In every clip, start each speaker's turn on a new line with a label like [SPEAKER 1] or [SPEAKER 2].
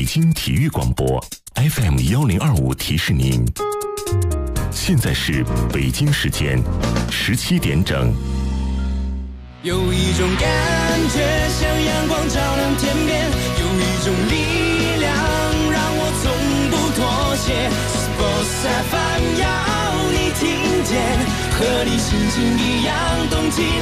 [SPEAKER 1] 北京体育广播 FM1025提示您，现在是北京时间17点整。
[SPEAKER 2] 有一种感觉像阳光照亮天边，有一种力量让我从不妥协。Sports FM 要你听见，和你心情一样动起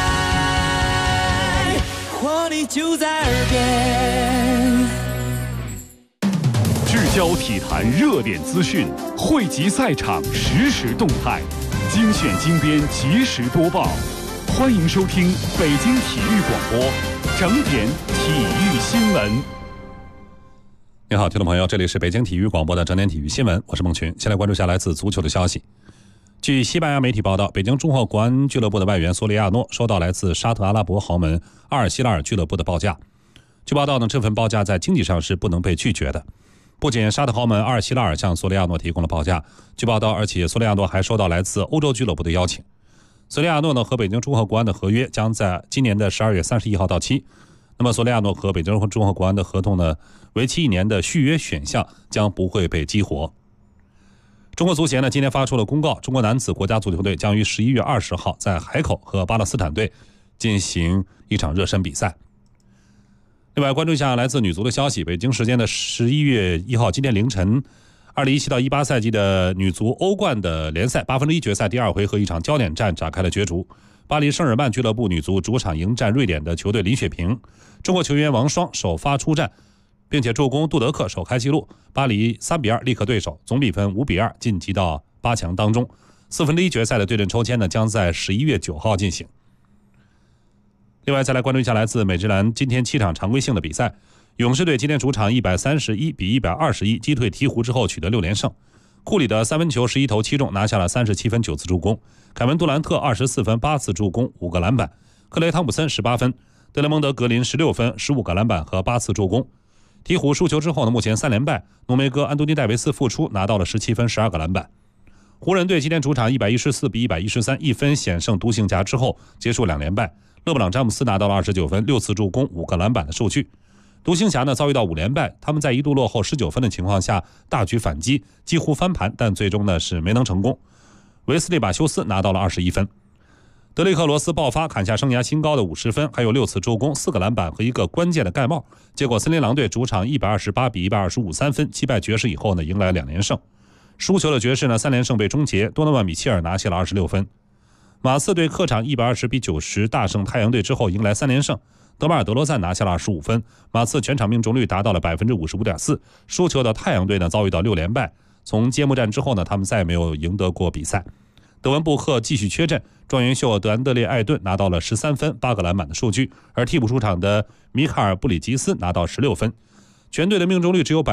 [SPEAKER 2] 来，活力就在耳边。
[SPEAKER 3] 聚焦体坛热点资讯，汇集赛场实时动态，精选精编及时播报。欢迎收听北京体育广播整点体育新闻。
[SPEAKER 4] 你好，听众朋友，这里是北京体育广播的整点体育新闻，我是孟群。先来关注下来自足球的消息。据西班牙媒体报道，北京中赫国安俱乐部的外援索里亚诺收到来自沙特阿拉伯豪门阿尔希拉尔俱乐部的报价。据报道呢，这份报价在经济上是不能被拒绝的。不仅沙特豪门阿尔希拉尔向索里亚诺提供了报价，据报道，而且索里亚诺还收到来自欧洲俱乐部的邀请。索里亚诺呢和北京中赫国安的合约将在今年的12月31号到期。那么索里亚诺和北京中赫国安的合同呢，为期1年的续约选项将不会被激活。中国足协呢今天发出了公告，中国男子国家足球队将于11月20号在海口和巴勒斯坦队进行一场热身比赛。另外关注一下来自女足的消息，北京时间的11月1号今天凌晨，2017到18赛季的女足欧冠的联赛1/8决赛第2回合一场焦点战展开了角逐。巴黎圣日耳曼俱乐部女足主场迎战瑞典的球队林雪平，中国球员王霜首发出战，并且助攻杜德克首开纪录，巴黎3-2力克对手，总比分5-2晋级到8强当中。1/4决赛的对阵抽签呢将在11月9号进行。另外再来关注一下来自美职篮今天7场常规性的比赛，勇士队今天主场131比121击退鹈鹕之后取得6连胜。库里的3分球11投7中，拿下了37分9次助攻。凯文杜兰特24分8次助攻5个篮板。克雷汤普森18分，德雷蒙德格林16分15个篮板和8次助攻。鹈鹕输球之后呢，目前3连败，浓眉哥安东尼戴维斯复出拿到了17分12个篮板。湖人队今天主场114比113一分险胜独行侠之后结束2连败，勒布朗詹姆斯拿到了29分6次助攻5个篮板的数据。独行侠呢遭遇到5连败，他们在一度落后19分的情况下大举反击，几乎翻盘，但最终呢是没能成功。维斯利马修斯拿到了21分。德雷克罗斯爆发，砍下生涯新高的50分，还有6次助攻4个篮板和一个关键的盖帽。结果森林狼队主场128比125 3分击败爵士以后呢迎来2连胜。输球的爵士呢3连胜被终结，多诺万米切尔拿下了26分。马刺队客场120比90大胜太阳队之后迎来3连胜，德马尔德罗赞拿下了25分，马刺全场命中率达到了 55.4%。 输球的太阳队呢遭遇到6连败，从揭幕战之后呢他们再没有赢得过比赛。德文布克继续缺阵，状元秀德安德烈艾顿拿到了13分8个篮板的数据，而替补出场的米卡尔布里吉斯拿到16分，全队的命中率只有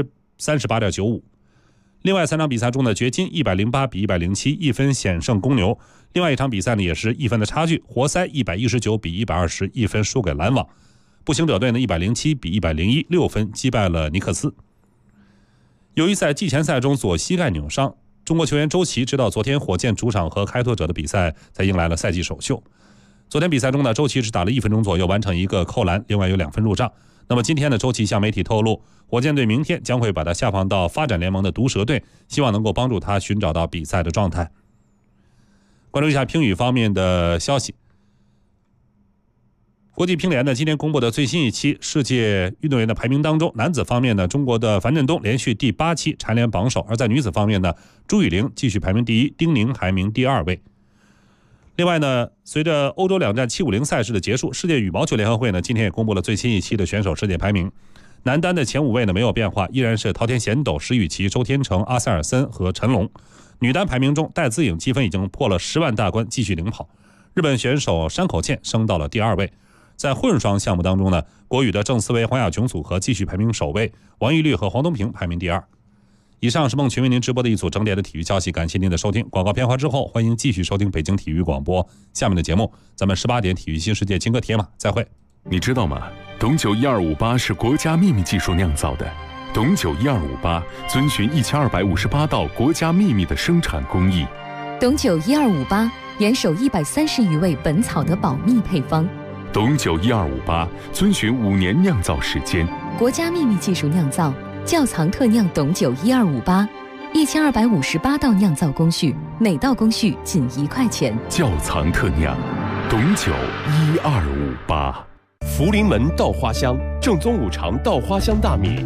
[SPEAKER 4] 38.95%。另外3场比赛中的掘金108比107一分险胜公牛，另外一场比赛呢也是1分的差距，活塞119比120一分输给篮网，步行者队呢107比101 6分击败了尼克斯。由于在季前赛中左膝盖扭伤，中国球员周琦直到昨天火箭主场和开拓者的比赛才迎来了赛季首秀。昨天比赛中呢，周琦只打了1分钟左右完成一个扣篮，另外有2分入账。那么今天呢，周琦向媒体透露，火箭队明天将会把他下放到发展联盟的毒蛇队，希望能够帮助他寻找到比赛的状态。关注一下乒羽方面的消息。国际乒联呢今天公布的最新一期世界运动员的排名当中，男子方面呢，中国的樊振东连续第8期蝉联榜首，而在女子方面呢，朱雨玲继续排名第1，丁宁排名第2位。另外呢，随着欧洲2站750赛事的结束，世界羽毛球联合会呢今天也公布了最新一期的选手世界排名。男单的前5位呢没有变化，依然是桃田贤斗、石宇奇、周天成、阿塞尔森和陈龙。女单排名中，戴资颖积分已经破了10万大关，继续领跑。日本选手山口茜升到了第2位。在混双项目当中呢，国羽的郑思维、黄雅琼组合继续排名首位，王懿律和黄东萍排名第2。以上是孟群为您直播的一组整点的体育消息，感谢您的收听。广告片花之后，欢迎继续收听北京体育广播。下面的节目，咱们18点体育新世界金戈铁马再会。
[SPEAKER 3] 你知道吗？董酒1258是国家秘密技术酿造的。董酒1258遵循1258道国家秘密的生产工艺。
[SPEAKER 5] 董酒1258严守130余味本草的保密配方，
[SPEAKER 1] 董酒12588，遵循5年酿造时间，
[SPEAKER 5] 国家秘密技术酿造，窖藏特酿董酒12588，1258道酿造工序，每道工序仅1块钱。
[SPEAKER 1] 窖藏特酿，董酒1258。
[SPEAKER 6] 福临门稻花香，正宗五常稻花香大米。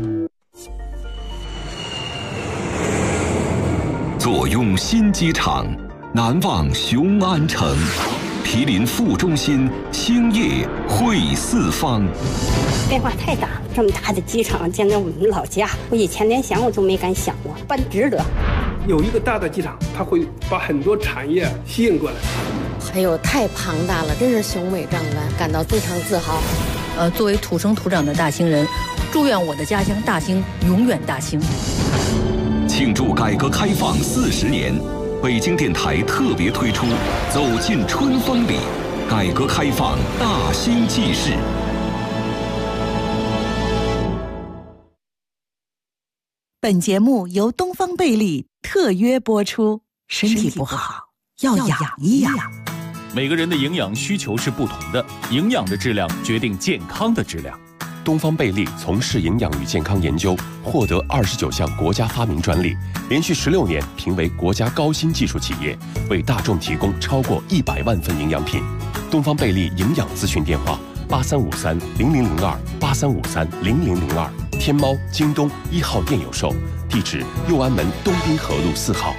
[SPEAKER 7] 坐拥新机场，难忘雄安城。毗邻副中心，兴业汇四方。
[SPEAKER 8] 变化太大，这么大的机场建在我们老家，我以前连想我都没敢想过，办值得。
[SPEAKER 9] 有一个大的机场，它会把很多产业吸引过来。
[SPEAKER 10] 哎呦，太庞大了，真是雄伟壮观，感到非常自豪。
[SPEAKER 11] 作为土生土长的大兴人，祝愿我的家乡大兴永远大兴。
[SPEAKER 7] 庆祝改革开放40年，北京电台特别推出《走进春风里》，改革开放大兴纪事。
[SPEAKER 12] 本节目由东方贝利特约播出。身体不好要养一养。
[SPEAKER 3] 每个人的营养需求是不同的，营养的质量决定健康的质量。
[SPEAKER 6] 东方贝利从事营养与健康研究，获得29项国家发明专利，连续16年评为国家高新技术企业，为大众提供超过100万份营养品。东方贝利营养咨询电话83530002，83530002，天猫、京东1号店有售，地址右安门东滨河路4号。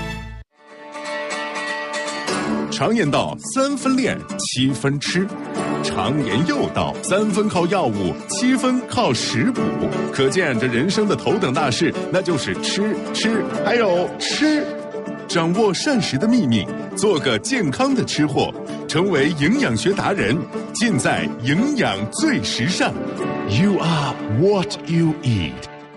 [SPEAKER 13] 常言道3分练7分吃，常言又道3分靠药物7分靠食补，可见这人生的头等大事那就是吃还有吃。掌握膳食的秘密，做个健康的吃货，成为营养学达人，尽在营养最时尚。 You are what you eat。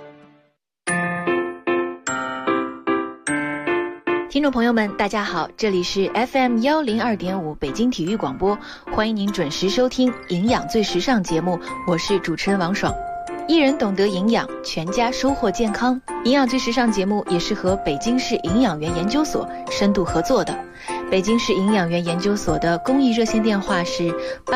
[SPEAKER 14] 听众朋友们，大家好，这里是 FM102.5 北京体育广播，欢迎您准时收听《营养最时尚》节目，我是主持人王爽。一人懂得营养，全家收获健康。营养最时尚节目也是和北京市营养员研究所深度合作的。北京市营养员研究所的公益热线电话是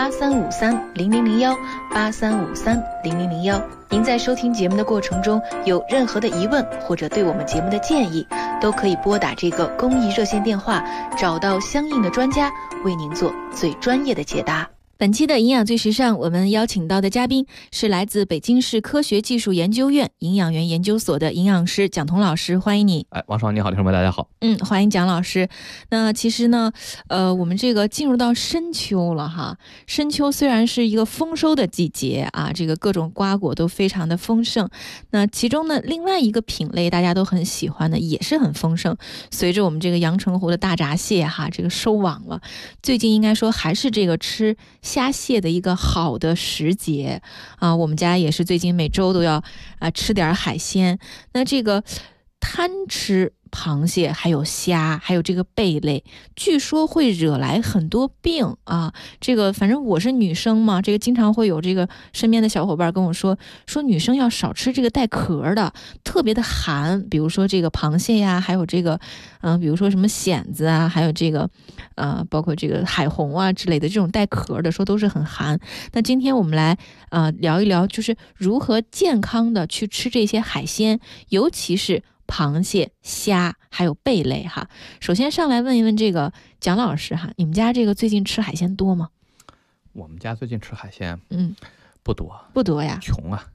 [SPEAKER 14] 83530001，83530001。您在收听节目的过程中有任何的疑问或者对我们节目的建议，都可以拨打这个公益热线电话，找到相应的专家为您做最专业的解答。本期的营养最时尚，我们邀请到的嘉宾是来自北京市科学技术研究院营养员研究所的营养师蒋彤老师，欢迎你。
[SPEAKER 15] 王爽你好，听众们大家好。
[SPEAKER 14] 欢迎蒋老师。那其实呢，我们这个进入到深秋了哈。深秋虽然是一个丰收的季节啊，这个各种瓜果都非常的丰盛。那其中呢，另外一个品类大家都很喜欢的，也是很丰盛。随着我们这个阳澄湖的大闸蟹哈，这个收网了，最近应该说还是这个吃虾蟹的一个好的时节啊，我们家也是最近每周都要吃点海鲜。那这个贪吃螃蟹还有虾还有这个贝类，据说会惹来很多病啊。这个反正我是女生嘛，这个经常会有这个身边的小伙伴跟我说女生要少吃这个带壳的，特别的寒，比如说这个螃蟹呀，还有这个比如说什么蚬子啊，还有这个包括这个海虹啊之类的这种带壳的，说都是很寒。那今天我们来聊一聊，就是如何健康的去吃这些海鲜，尤其是螃蟹、虾还有贝类哈。首先上来问一问这个蒋老师哈，你们家这个最近吃海鲜多吗？
[SPEAKER 15] 我们家最近吃海鲜不多呀，穷啊。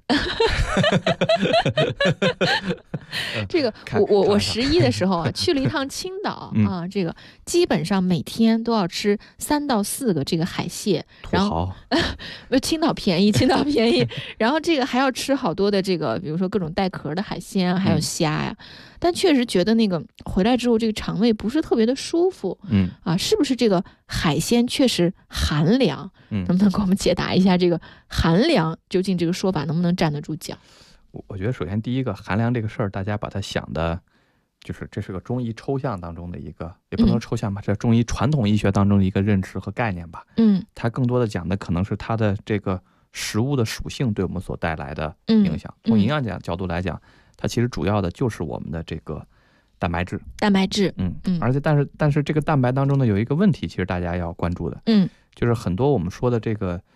[SPEAKER 14] 这个我11的时候啊，去了一趟青岛啊，这个基本上每天都要吃3到4个这个海蟹，然后青岛便宜，然后这个还要吃好多的这个，比如说各种带壳的海鲜啊，还有虾呀。但确实觉得那个回来之后，这个肠胃不是特别的舒服。是不是这个海鲜确实寒凉？能不能给我们解答一下这个寒凉究竟这个说法能不能站得住脚？
[SPEAKER 15] 我觉得首先第一个寒凉这个事儿，大家把它想的，就是这是个中医抽象当中的一个，也不能说抽象吧，这中医传统医学当中的一个认知和概念吧。它更多的讲的可能是它的这个食物的属性对我们所带来的影响。从营养角度来讲，它其实主要的就是我们的这个蛋白质。而且但是这个蛋白当中呢有一个问题，其实大家要关注的，就是很多我们说的这个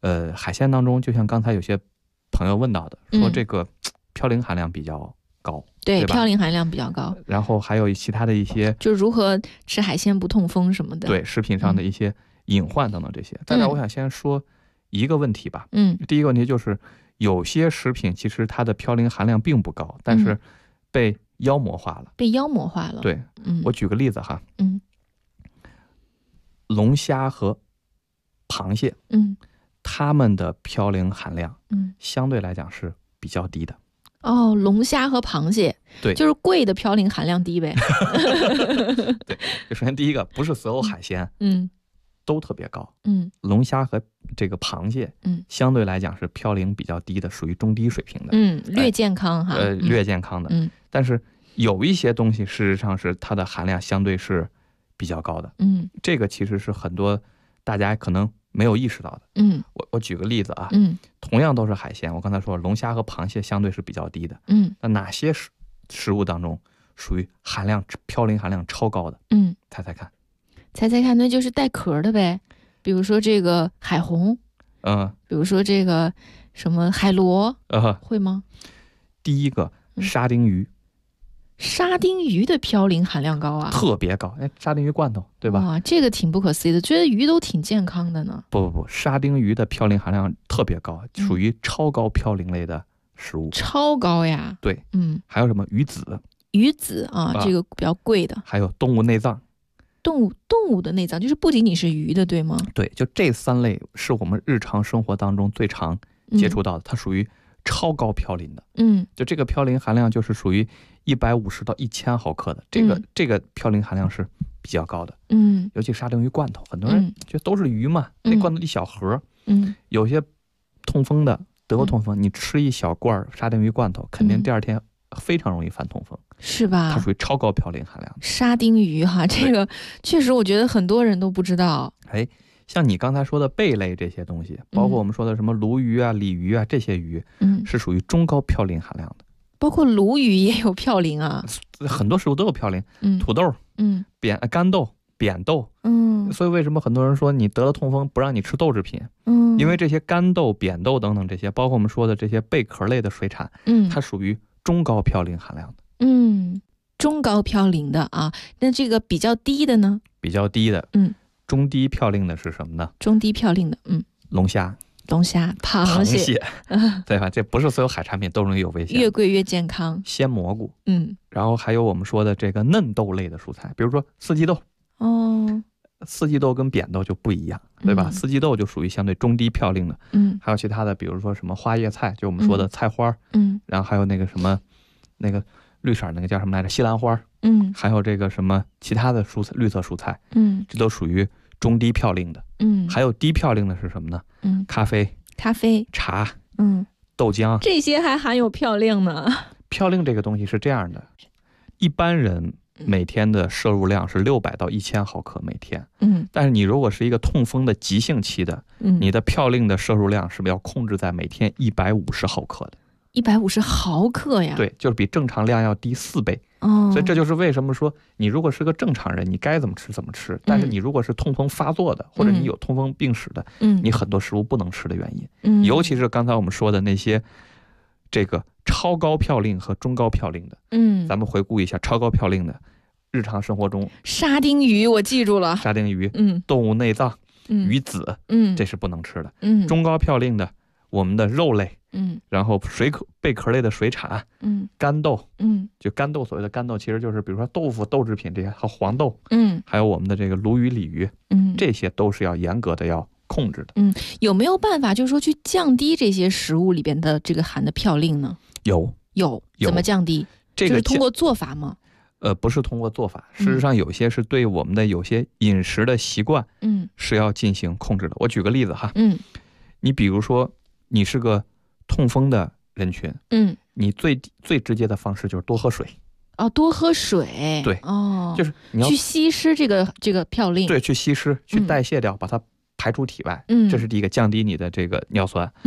[SPEAKER 15] 海鲜当中，就像刚才有些朋友问到的，说这个嘌呤含量比较高，
[SPEAKER 14] 对，
[SPEAKER 15] 对吧
[SPEAKER 14] 嘌呤含量比较高。
[SPEAKER 15] 然后还有其他的一些，
[SPEAKER 14] 就如何吃海鲜不痛风什么的，
[SPEAKER 15] 对，食品上的一些隐患等等这些。但是我想先说一个问题吧，第一个问题就是有些食品其实它的嘌呤含量并不高，但是被妖魔化了，对，我举个例子哈，龙虾和螃蟹，它们的嘌呤含量，相对来讲是比较低的。
[SPEAKER 14] 哦，龙虾和螃蟹，
[SPEAKER 15] 对，
[SPEAKER 14] 就是贵的嘌呤含量低呗。
[SPEAKER 15] 对，首先第一个，不是所有海鲜，都特别高，龙虾和这个螃蟹，相对来讲是嘌呤比较低的，属于中低水平的，
[SPEAKER 14] 略健康哈，
[SPEAKER 15] 略健康的，但是有一些东西事实上是它的含量相对是比较高的，这个其实是很多大家可能没有意识到的，我举个例子啊，同样都是海鲜，我刚才说龙虾和螃蟹相对是比较低的，那哪些食物当中属于พ์呤含量超高的？猜猜看。
[SPEAKER 14] 猜猜看，那就是带壳的呗，比如说这个海虹，比如说这个什么海螺，会吗？
[SPEAKER 15] 第一个沙丁鱼，
[SPEAKER 14] 沙丁鱼的嘌呤含量高啊，
[SPEAKER 15] 特别高，沙丁鱼罐头，对吧？
[SPEAKER 14] 哇，这个挺不可思议的，觉得鱼都挺健康的呢。
[SPEAKER 15] 不，沙丁鱼的嘌呤含量特别高，属于超高嘌呤类的食物。
[SPEAKER 14] 超高呀？
[SPEAKER 15] 对，还有什么鱼子？
[SPEAKER 14] 鱼子啊，这个比较贵的。
[SPEAKER 15] 还有动物内脏。
[SPEAKER 14] 动物的内脏就是不仅仅是鱼的，对吗？
[SPEAKER 15] 对，就这3类是我们日常生活当中最常接触到的，它属于超高嘌呤的。就这个嘌呤含量就是属于150到1000毫克的，这个嘌呤含量是比较高的。尤其沙丁鱼罐头，很多人觉得都是鱼嘛，那罐头一小盒，有些痛风的得过痛风，你吃一小罐沙丁鱼罐头，肯定第2天非常容易犯痛风，
[SPEAKER 14] 是吧？
[SPEAKER 15] 它属于超高嘌呤含量。
[SPEAKER 14] 沙丁鱼哈，这个确实我觉得很多人都不知道。
[SPEAKER 15] 像你刚才说的贝类这些东西，包括我们说的什么鲈鱼啊、鲤鱼啊这些鱼，是属于中高嘌呤含量的。
[SPEAKER 14] 包括鲈鱼也有嘌呤啊，
[SPEAKER 15] 很多食物都有嘌呤，土豆，干豆、扁豆，所以为什么很多人说你得了痛风不让你吃豆制品？因为这些干豆、扁豆等等这些，包括我们说的这些贝壳类的水产，它属于中高嘌呤含量的。
[SPEAKER 14] 中高嘌呤的啊，那这个比较低的呢？
[SPEAKER 15] 比较低的，中低嘌呤的是什么呢？
[SPEAKER 14] 中低嘌呤的，
[SPEAKER 15] 龙虾、
[SPEAKER 14] 螃蟹，
[SPEAKER 15] 对吧？这不是所有海产品都容易有危险。
[SPEAKER 14] 越贵越健康。
[SPEAKER 15] 鲜蘑菇，然后还有我们说的这个嫩豆类的蔬菜，比如说四季豆。四季豆跟扁豆就不一样，对吧？四季豆就属于相对中低嘌呤的。还有其他的，比如说什么花叶菜，就我们说的菜花，然后还有那个什么，那个绿色那个叫什么来着？西兰花，还有这个什么其他的蔬菜，绿色蔬菜，这都属于中低嘌呤的。还有低嘌呤的是什么呢？咖啡、茶，豆浆，
[SPEAKER 14] 这些还含有嘌呤呢。
[SPEAKER 15] 嘌呤这个东西是这样的，一般人每天的摄入量是600到1000毫克每天，但是你如果是一个痛风的急性期的，你的嘌呤的摄入量是不是要控制在每天150毫克的
[SPEAKER 14] ？150毫克呀？
[SPEAKER 15] 对，就是比正常量要低4倍。所以这就是为什么说你如果是个正常人，你该怎么吃怎么吃，但是你如果是痛风发作的，或者你有痛风病史的，你很多食物不能吃的原因，尤其是刚才我们说的那些这个超高嘌呤和中高嘌呤的，咱们回顾一下超高嘌呤的，日常生活中，
[SPEAKER 14] 沙丁鱼我记住了，
[SPEAKER 15] 沙丁鱼，动物内脏，鱼子，这是不能吃的，中高嘌呤的，我们的肉类，然后贝壳类的水产，干豆，就干豆，所谓的干豆其实就是比如说豆腐、豆制品这些，和黄豆，还有我们的这个鲈鱼、鲤鱼，这些都是要严格的要控制的。
[SPEAKER 14] 有没有办法就是说去降低这些食物里边的这个含的嘌呤呢？
[SPEAKER 15] 有，
[SPEAKER 14] 怎么降低？
[SPEAKER 15] 这个
[SPEAKER 14] 就是通过做法吗？
[SPEAKER 15] 不是通过做法，事实上有些是对我们的有些饮食的习惯，是要进行控制的。我举个例子哈，你比如说你是个痛风的人群，你最直接的方式就是多喝水。
[SPEAKER 14] 多喝水。
[SPEAKER 15] 对，就是你要
[SPEAKER 14] 去稀释这个嘌呤。
[SPEAKER 15] 对，去稀释，去代谢掉，把它排出体外。这是第一个，降低你的这个尿酸。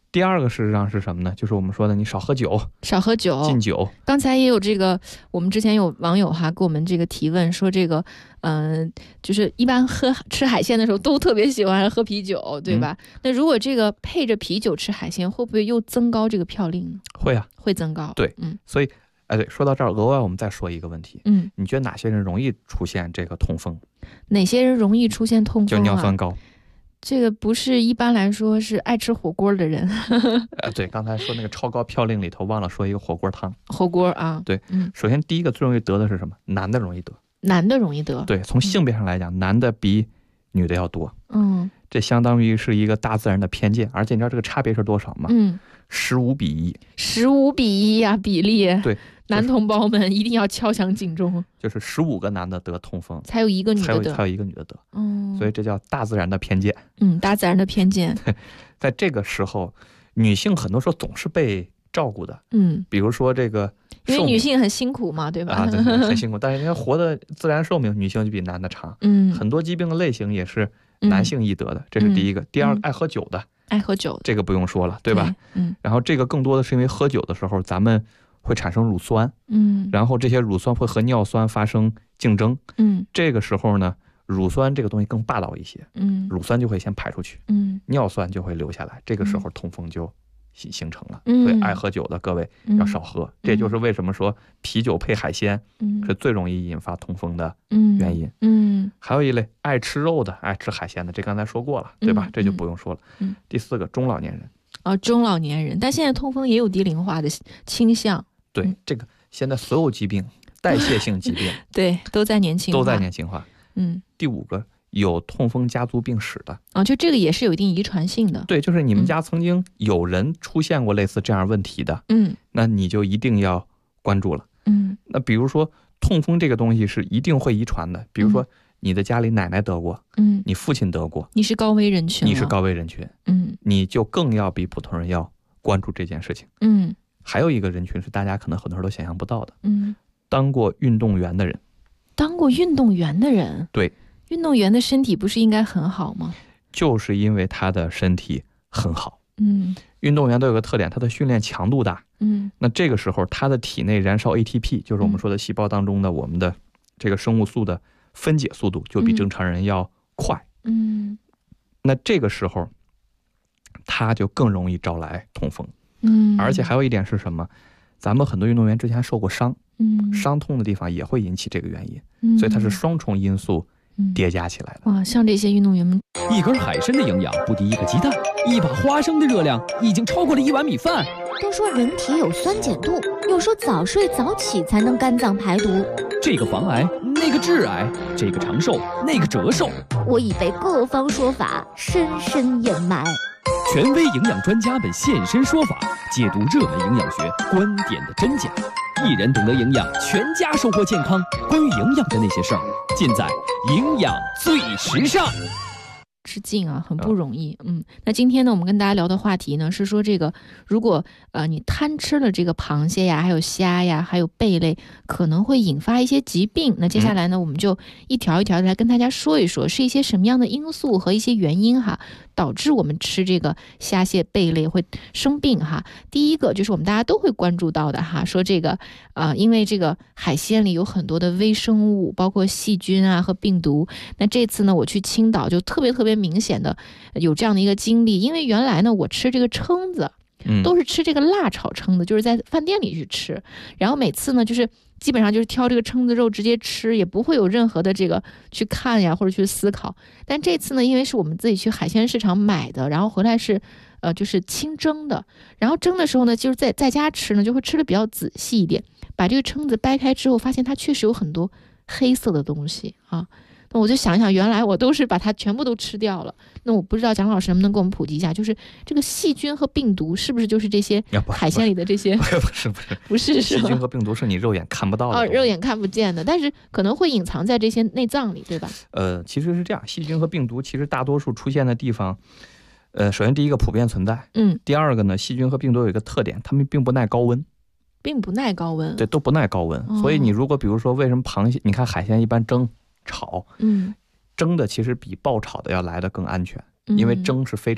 [SPEAKER 15] 第二个事实上是什么呢？就是我们说的你少喝酒，禁酒。
[SPEAKER 14] 刚才也有这个，我们之前有网友给我们这个提问说，这个就是一般吃海鲜的时候都特别喜欢喝啤酒，对吧？那如果这个配着啤酒吃海鲜，会不会又增高这个嘌呤呢？
[SPEAKER 15] 会啊，
[SPEAKER 14] 会增高。
[SPEAKER 15] 对，所以对，说到这儿，额外我们再说一个问题，你觉得哪些人容易出现这个痛风？
[SPEAKER 14] 哪些人容易出现痛风
[SPEAKER 15] 就尿酸高。
[SPEAKER 14] 这个不是一般来说是爱吃火锅的人。
[SPEAKER 15] 对，刚才说那个超高嘌呤里头忘了说一个火锅汤。
[SPEAKER 14] 火锅啊，
[SPEAKER 15] 对，首先第一个最容易得的是什么？男的容易得。
[SPEAKER 14] 男的容易得。
[SPEAKER 15] 对，从性别上来讲，男的比女的要多。这相当于是一个大自然的偏见，而且你知道这个差别是多少吗？15比1。
[SPEAKER 14] 15比1呀，比例。
[SPEAKER 15] 对。
[SPEAKER 14] 男同胞们一定要敲响警钟，
[SPEAKER 15] 就是15个男的得痛风，
[SPEAKER 14] 才有一个女的得，
[SPEAKER 15] 才有一个女的得，所以这叫大自然的偏见。
[SPEAKER 14] 大自然的偏见。
[SPEAKER 15] 在这个时候，女性很多时候总是被照顾的，比如说这个，
[SPEAKER 14] 因为女性很辛苦嘛，对吧？
[SPEAKER 15] 对，很辛苦，但是人家活的自然寿命，女性就比男的长。很多疾病的类型也是男性易得的，这是第一个。第二，爱喝酒的，
[SPEAKER 14] 爱喝酒，
[SPEAKER 15] 这个不用说了，对吧？然后这个更多的是因为喝酒的时候，咱们会产生乳酸，然后这些乳酸会和尿酸发生竞争，这个时候呢，乳酸这个东西更霸道一些，乳酸就会先排出去，尿酸就会留下来，这个时候痛风就形成了。所以爱喝酒的各位要少喝，这就是为什么说啤酒配海鲜是最容易引发痛风的原因。还有一类爱吃肉的，爱吃海鲜的，这刚才说过了，对吧？这就不用说了。第四个，中老年人。
[SPEAKER 14] 中老年人，但现在痛风也有低龄化的倾向。
[SPEAKER 15] 对，这个现在所有疾病，代谢性疾病，
[SPEAKER 14] 对，都在年轻
[SPEAKER 15] 化。第五个，有痛风家族病史的。
[SPEAKER 14] 就这个也是有一定遗传性的。
[SPEAKER 15] 对，就是你们家曾经有人出现过类似这样问题的，那你就一定要关注了。那比如说痛风这个东西是一定会遗传的，比如说你的家里奶奶得过，你父亲得过，
[SPEAKER 14] 你是高危人群，
[SPEAKER 15] 你就更要比普通人要关注这件事情。还有一个人群是大家可能很多人都想象不到的，当过运动员的人。对，
[SPEAKER 14] 运动员的身体不是应该很好吗？
[SPEAKER 15] 就是因为他的身体很好。运动员都有个特点，他的训练强度大。那这个时候他的体内燃烧 ATP， 就是我们说的细胞当中的我们的这个生物素的分解速度就比正常人要快。那这个时候他就更容易招来痛风。而且还有一点是什么？咱们很多运动员之前还受过伤，伤痛的地方也会引起这个原因，所以它是双重因素叠加起来的。
[SPEAKER 14] 哇，像这些运动员们，
[SPEAKER 16] 一根海参的营养不敌一个鸡蛋，一把花生的热量已经超过了1碗米饭。
[SPEAKER 17] 都说人体有酸碱度，又说早睡早起才能肝脏排毒。
[SPEAKER 16] 这个防癌，那个致癌，这个长寿，那个折寿。
[SPEAKER 17] 我已被各方说法深深掩埋。
[SPEAKER 16] 权威营养专家们现身说法，解读热门营养学观点的真假。一人懂得营养，全家收获健康。关于营养的那些事儿，尽在营养最时尚。
[SPEAKER 14] 致敬啊，很不容易。那今天呢，我们跟大家聊的话题呢是说，这个如果你贪吃了这个螃蟹呀，还有虾呀，还有贝类，可能会引发一些疾病。那接下来呢，我们就一条一条的来跟大家说一说，是一些什么样的因素和一些原因导致我们吃这个虾蟹贝类会生病第一个就是我们大家都会关注到的说这个因为这个海鲜里有很多的微生物，包括细菌和病毒。那这次呢，我去青岛就特别明显的有这样的一个经历，因为原来呢我吃这个蛏子都是吃这个辣炒蛏子，就是在饭店里去吃，然后每次呢就是基本上就是挑这个蛏子肉直接吃，也不会有任何的这个去看呀或者去思考。但这次呢，因为是我们自己去海鲜市场买的，然后回来是就是清蒸的，然后蒸的时候呢，就是在家吃呢就会吃的比较仔细一点，把这个蛏子掰开之后，发现它确实有很多黑色的东西那我就想一想，原来我都是把它全部都吃掉了。那我不知道蒋老师能不能给我们普及一下，就是这个细菌和病毒是不是就是这些海鲜里的这些？不是
[SPEAKER 15] 细菌和病毒是你肉眼看不到的，
[SPEAKER 14] 肉眼看不见的，但是可能会隐藏在这些内脏里，对吧？
[SPEAKER 15] 其实是这样，细菌和病毒其实大多数出现的地方，首先第一个普遍存在，第二个呢，细菌和病毒有一个特点，它们并不耐高温。
[SPEAKER 14] 对，
[SPEAKER 15] 都不耐高温。所以你如果比如说为什么螃蟹，你看海鲜一般蒸炒，蒸的其实比爆炒的要来的更安全，因为蒸是非常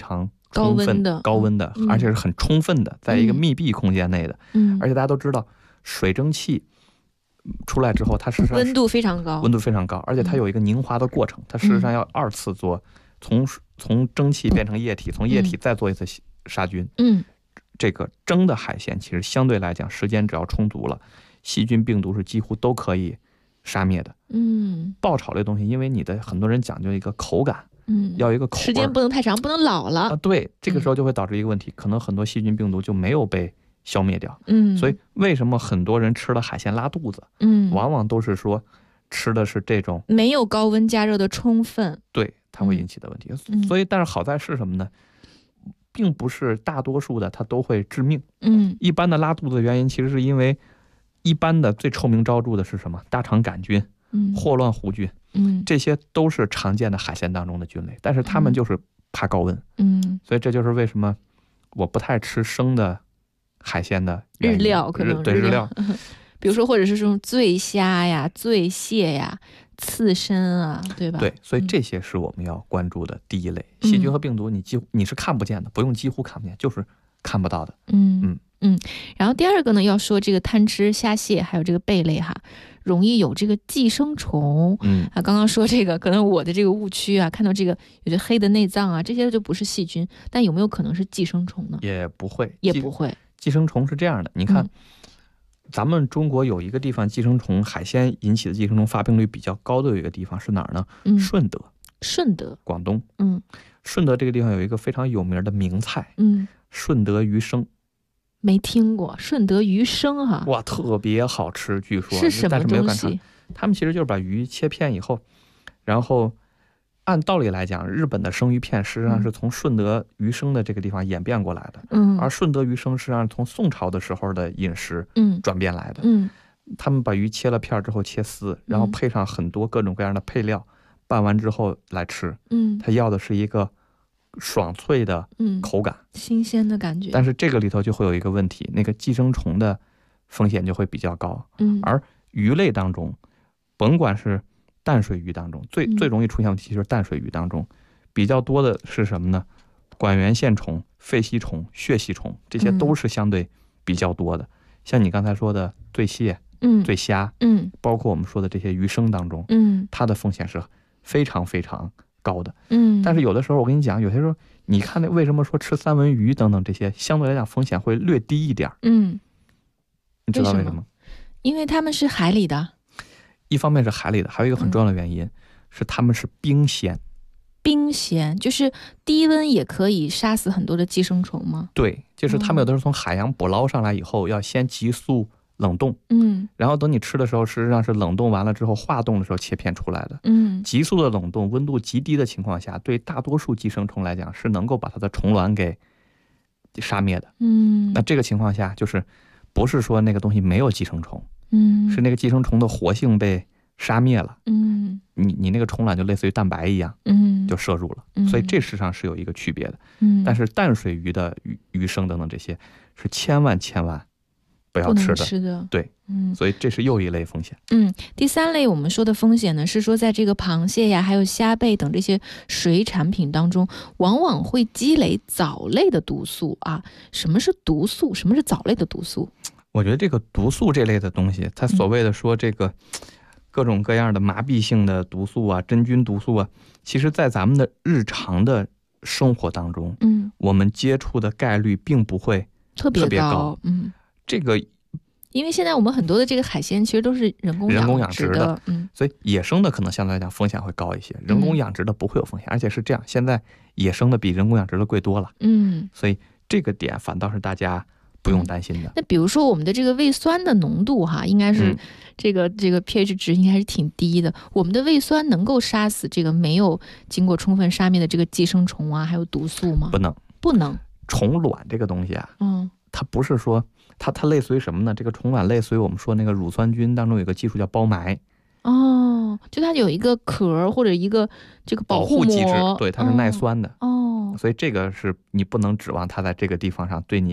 [SPEAKER 14] 高温的，
[SPEAKER 15] 而且是很充分的，在一个密闭空间内的。而且大家都知道，水蒸气出来之后，它事实上
[SPEAKER 14] 温度非常高，
[SPEAKER 15] 而且它有一个凝华的过程，它事实上要2次做，从蒸汽变成液体，从液体再做一次杀菌。这个蒸的海鲜其实相对来讲，时间只要充足了，细菌病毒是几乎都可以杀灭的。爆炒这东西，因为你的很多人讲究一个口感。要一个口味，
[SPEAKER 14] 时间不能太长，不能老了
[SPEAKER 15] 对，这个时候就会导致一个问题，可能很多细菌病毒就没有被消灭掉。所以为什么很多人吃了海鲜拉肚子？往往都是说吃的是这种
[SPEAKER 14] 没有高温加热的充分，
[SPEAKER 15] 对，它会引起的问题。所以，但是好在是什么呢？并不是大多数的它都会致命。一般的拉肚子的原因，其实是因为一般的最臭名昭著的是什么？大肠杆菌、霍乱弧菌。这些都是常见的海鲜当中的菌类，但是它们就是怕高温。所以这就是为什么我不太吃生的海鲜的
[SPEAKER 14] 日料，可能
[SPEAKER 15] 对日料，
[SPEAKER 14] 比如说或者是这种醉虾呀、醉蟹呀、刺身啊，对吧？
[SPEAKER 15] 对，所以这些是我们要关注的第一类。细菌和病毒你是看不见的，不用几乎看不见，就是看不到的。
[SPEAKER 14] 然后第二个呢，要说这个贪吃虾蟹还有这个贝类哈，容易有这个寄生虫。刚刚说这个可能我的这个误区啊，看到这个有这黑的内脏啊，这些就不是细菌，但有没有可能是寄生虫呢？
[SPEAKER 15] 也不会。
[SPEAKER 14] 寄
[SPEAKER 15] 生虫是这样的，你看，咱们中国有一个地方寄生虫海鲜引起的寄生虫发病率比较高的有一个地方是哪儿呢？顺德，广东。顺德这个地方有一个非常有名的名菜，顺德鱼生。
[SPEAKER 14] 没听过顺德鱼生哈，
[SPEAKER 15] 哇，特别好吃，据说
[SPEAKER 14] 是什么东西？
[SPEAKER 15] 他们其实就是把鱼切片以后，然后按道理来讲，日本的生鱼片实际上是从顺德鱼生的这个地方演变过来的。而顺德鱼生实际上是从宋朝的时候的饮食转变来的。他们把鱼切了片之后切丝，然后配上很多各种各样的配料，拌完之后来吃。他要的是一个爽脆的口感，
[SPEAKER 14] 新鲜的感觉。
[SPEAKER 15] 但是这个里头就会有一个问题，那个寄生虫的风险就会比较高。而鱼类当中，甭管是淡水鱼当中，最容易出现问题就是淡水鱼当中比较多的是什么呢？管源线虫、肺吸虫、血吸虫，这些都是相对比较多的。像你刚才说的醉蟹、醉虾，包括我们说的这些鱼生当中，它的风险是非常非常高的。但是有的时候我跟你讲，有些时候你看那为什么说吃三文鱼等等这些相对来讲风险会略低一点？你知道为什么？
[SPEAKER 14] 因为它们是海里的。
[SPEAKER 15] 一方面是海里的，还有一个很重要的原因是它们是冰鲜。
[SPEAKER 14] 冰鲜就是低温也可以杀死很多的寄生虫吗？
[SPEAKER 15] 对，就是它们有的时候从海洋捕捞上来以后，要先急速冷冻，然后等你吃的时候，事实上是冷冻完了之后化冻的时候切片出来的。急速的冷冻，温度极低的情况下，对大多数寄生虫来讲是能够把它的虫卵给杀灭的。那这个情况下就是不是说那个东西没有寄生虫，是那个寄生虫的活性被杀灭了。你那个虫卵就类似于蛋白一样，就摄入了。所以这实际上是有一个区别的。但是淡水鱼的鱼生等等这些是千万不要吃的。对，所以这是又一类风险。
[SPEAKER 14] 第三类我们说的风险呢，是说在这个螃蟹呀，还有虾贝等这些水产品当中，往往会积累藻类的毒素啊。什么是毒素？什么是藻类的毒素？
[SPEAKER 15] 我觉得这个毒素这类的东西，它所谓的说这个各种各样的麻痹性的毒素啊、真菌毒素啊，其实在咱们的日常的生活当中，我们接触的概率并不会特别高。这个
[SPEAKER 14] 因为现在我们很多的这个海鲜其实都是人工养殖的，
[SPEAKER 15] 所以野生的可能相对来讲风险会高一些，人工养殖的不会有风险，而且是这样，现在野生的比人工养殖的贵多了。所以这个点反倒是大家不用担心的。
[SPEAKER 14] 那比如说我们的这个胃酸的浓度哈，应该是这个pH 值应该是挺低的。我们的胃酸能够杀死这个没有经过充分杀灭的这个寄生虫啊，还有毒素吗？不能。
[SPEAKER 15] 虫卵这个东西啊，它不是说它类似于什么呢？这个虫卵类似于我们说那个乳酸菌当中有一个技术叫包埋。
[SPEAKER 14] 就它有一个壳或者一个这个保护
[SPEAKER 15] 机制，对，它是耐酸的。所以这个是你不能指望它在这个地方上对你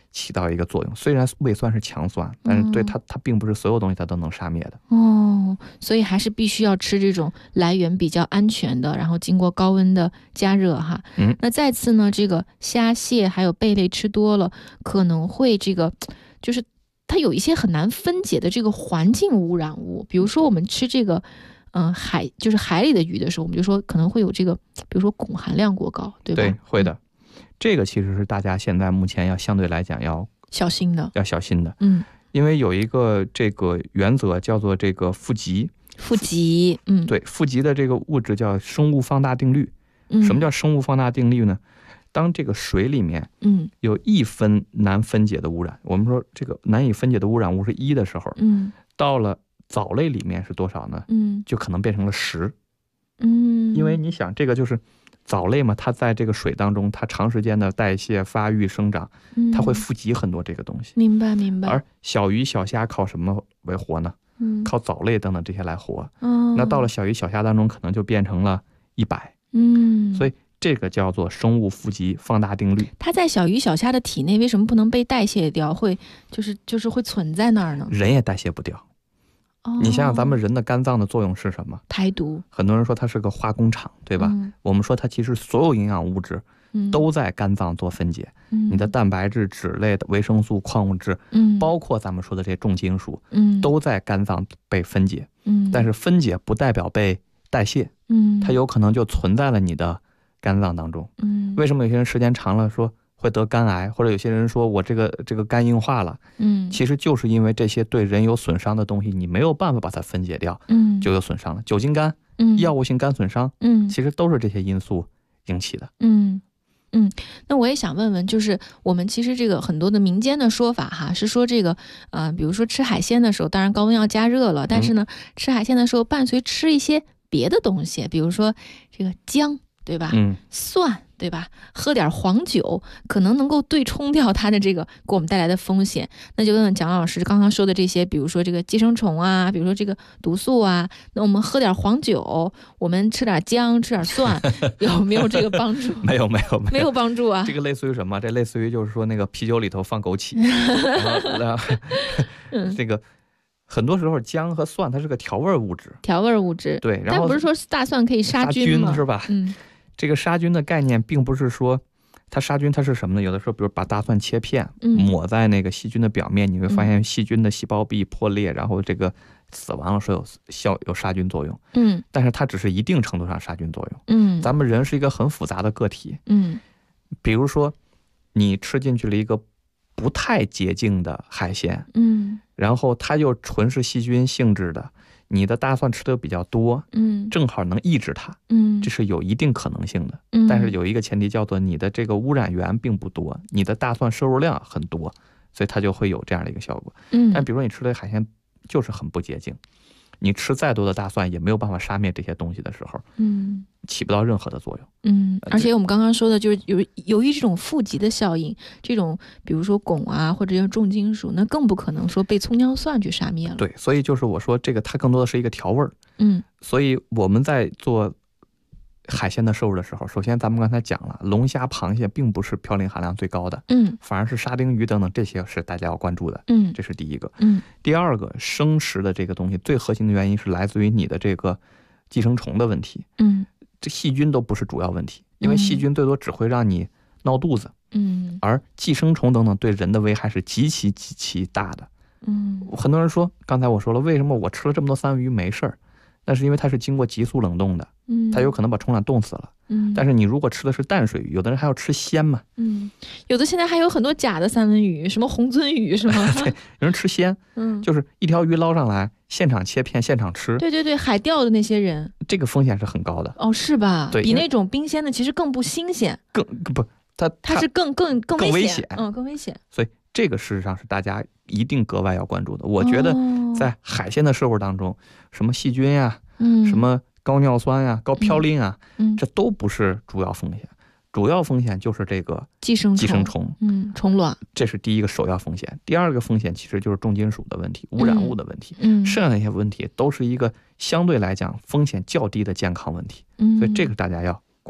[SPEAKER 15] 起到一个作用。虽然胃酸是强酸，但是对它并不是所有东西它都能杀灭的。
[SPEAKER 14] 所以还是必须要吃这种来源比较安全的，然后经过高温的加热哈。那再次呢，这个虾蟹还有贝类吃多了，可能会这个就是它有一些很难分解的这个环境污染物，比如说我们吃这个就是海里的鱼的时候，我们就说可能会有这个，比如说汞含量过高，对吧？
[SPEAKER 15] 对，会的。这个其实是大家现在目前要相对来讲要
[SPEAKER 14] 小心的，
[SPEAKER 15] 因为有一个这个原则叫做这个富集，对，富集的这个物质叫生物放大定律。什么叫生物放大定律呢？当这个水里面有1分难分解的污染，我们说这个难以分解的污染物是1的时候，到了藻类里面是多少呢？就可能变成了10。因为你想，这个就是藻类嘛，它在这个水当中，它长时间的代谢、发育、生长，它会富集很多这个东西。
[SPEAKER 14] 明白。
[SPEAKER 15] 而小鱼小虾靠什么为活呢？靠藻类等等这些来活。那到了小鱼小虾当中，可能就变成了100。所以这个叫做生物富集放大定律。
[SPEAKER 14] 它在小鱼小虾的体内为什么不能被代谢掉？会就是会存在那儿呢？
[SPEAKER 15] 人也代谢不掉。你想想咱们人的肝脏的作用是什么？
[SPEAKER 14] 排毒。
[SPEAKER 15] 很多人说它是个化工厂，对吧？我们说它其实所有营养物质都在肝脏做分解。你的蛋白质、脂类的维生素、矿物质，包括咱们说的这些重金属，都在肝脏被分解。但是分解不代表被代谢，它有可能就存在了你的肝脏当中。为什么有些人时间长了说会得肝癌，或者有些人说我这个肝硬化了，其实就是因为这些对人有损伤的东西，你没有办法把它分解掉，就有损伤了。酒精肝、药物性肝损伤，其实都是这些因素引起的。
[SPEAKER 14] 那我也想问问，就是我们其实这个很多的民间的说法哈，是说这个比如说吃海鲜的时候，当然高温要加热了，但是呢，吃海鲜的时候伴随吃一些别的东西，比如说这个姜，对吧？蒜，对吧？喝点黄酒，可能能够对冲掉它的这个给我们带来的风险。那就问问蒋老师刚刚说的这些，比如说这个寄生虫啊，比如说这个毒素啊，那我们喝点黄酒，我们吃点姜，吃点蒜，有没有这个帮助？
[SPEAKER 15] 没有
[SPEAKER 14] 帮助啊。
[SPEAKER 15] 这个类似于什么？这类似于就是说那个啤酒里头放枸杞，然后这个。很多时候姜和蒜它是个调味物质，对，然后
[SPEAKER 14] 但不是说大蒜可以杀菌吗？
[SPEAKER 15] 是吧？这个杀菌的概念并不是说它杀菌它是什么呢？有的时候比如把大蒜切片，抹在那个细菌的表面，你会发现细菌的细胞壁破裂，然后这个死亡了，说有杀菌作用。但是它只是一定程度上杀菌作用。咱们人是一个很复杂的个体。比如说你吃进去了一个不太洁净的海鲜，然后它又纯是细菌性质的，你的大蒜吃的比较多，正好能抑制它，这是有一定可能性的。但是有一个前提叫做你的这个污染源并不多，你的大蒜摄入量很多，所以它就会有这样的一个效果。但比如说你吃的海鲜就是很不洁净，你吃再多的大蒜也没有办法杀灭这些东西的时候，起不到任何的作用。
[SPEAKER 14] 而且我们刚刚说的就是由于这种富集的效应，这种比如说汞啊或者叫重金属，那更不可能说被葱姜蒜去杀灭了。
[SPEAKER 15] 对，所以就是我说这个它更多的是一个调味儿。所以我们在做海鲜的摄入的时候，首先咱们刚才讲了，龙虾、螃蟹并不是嘌呤含量最高的，反而是沙丁鱼等等，这些是大家要关注的。这是第一个。第二个，生食的这个东西最核心的原因是来自于你的这个寄生虫的问题。这细菌都不是主要问题，因为细菌最多只会让你闹肚子。而寄生虫等等对人的危害是极其大的。很多人说，刚才我说了，为什么我吃了这么多三文鱼没事儿？那是因为它是经过急速冷冻的，它有可能把虫卵冻死了。但是你如果吃的是淡水鱼，有的人还要吃鲜嘛。
[SPEAKER 14] 有的现在还有很多假的三文鱼，什么红鳟鱼是吗？
[SPEAKER 15] 对，有人吃鲜，就是一条鱼捞上来，现场切片，现场吃。
[SPEAKER 14] 对，海钓的那些人，
[SPEAKER 15] 这个风险是很高的。
[SPEAKER 14] 哦，是吧？
[SPEAKER 15] 对，
[SPEAKER 14] 比那种冰鲜的其实更不新鲜，它是更危险，更危险。
[SPEAKER 15] 所以这个事实上是大家一定格外要关注的。我觉得在海鲜的摄入当中，什么细菌呀，什么高尿酸呀、高嘌呤啊，这都不是主要风险。主要风险就是这个寄生虫，
[SPEAKER 14] 虫卵，
[SPEAKER 15] 这是第一个首要风险。第二个风险其实就是重金属的问题、污染物的问题。剩下那些问题都是一个相对来讲风险较低的健康问题。所以这个大家要关注的。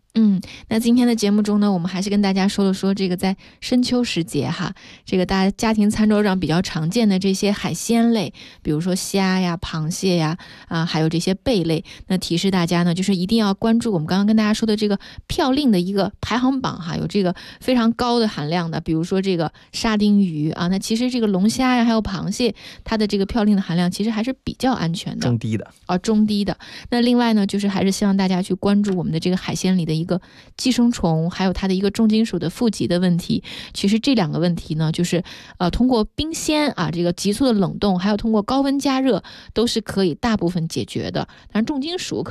[SPEAKER 14] 那今天的节目中呢，我们还是跟大家说了说这个在深秋时节哈，这个大家家庭餐桌上比较常见的这些海鲜类，比如说虾呀、螃蟹呀还有这些贝类。那提示大家呢，就是一定要关注我们刚刚跟大家说的这个嘌呤的一个排行榜哈，有这个非常高的含量的，比如说这个沙丁鱼那其实这个龙虾呀还有螃蟹，它的这个嘌呤的含量其实还是比较安全的，中低的。那另外呢，就是还是希望大家去关注我们的这个海鲜里的一个寄生虫，还有它的一个重金属的富集的问题。其实这两个问题呢，就是通过冰鲜这个急速的冷冻，还有通过高温加热，都是可以大部分解决的。当然重金属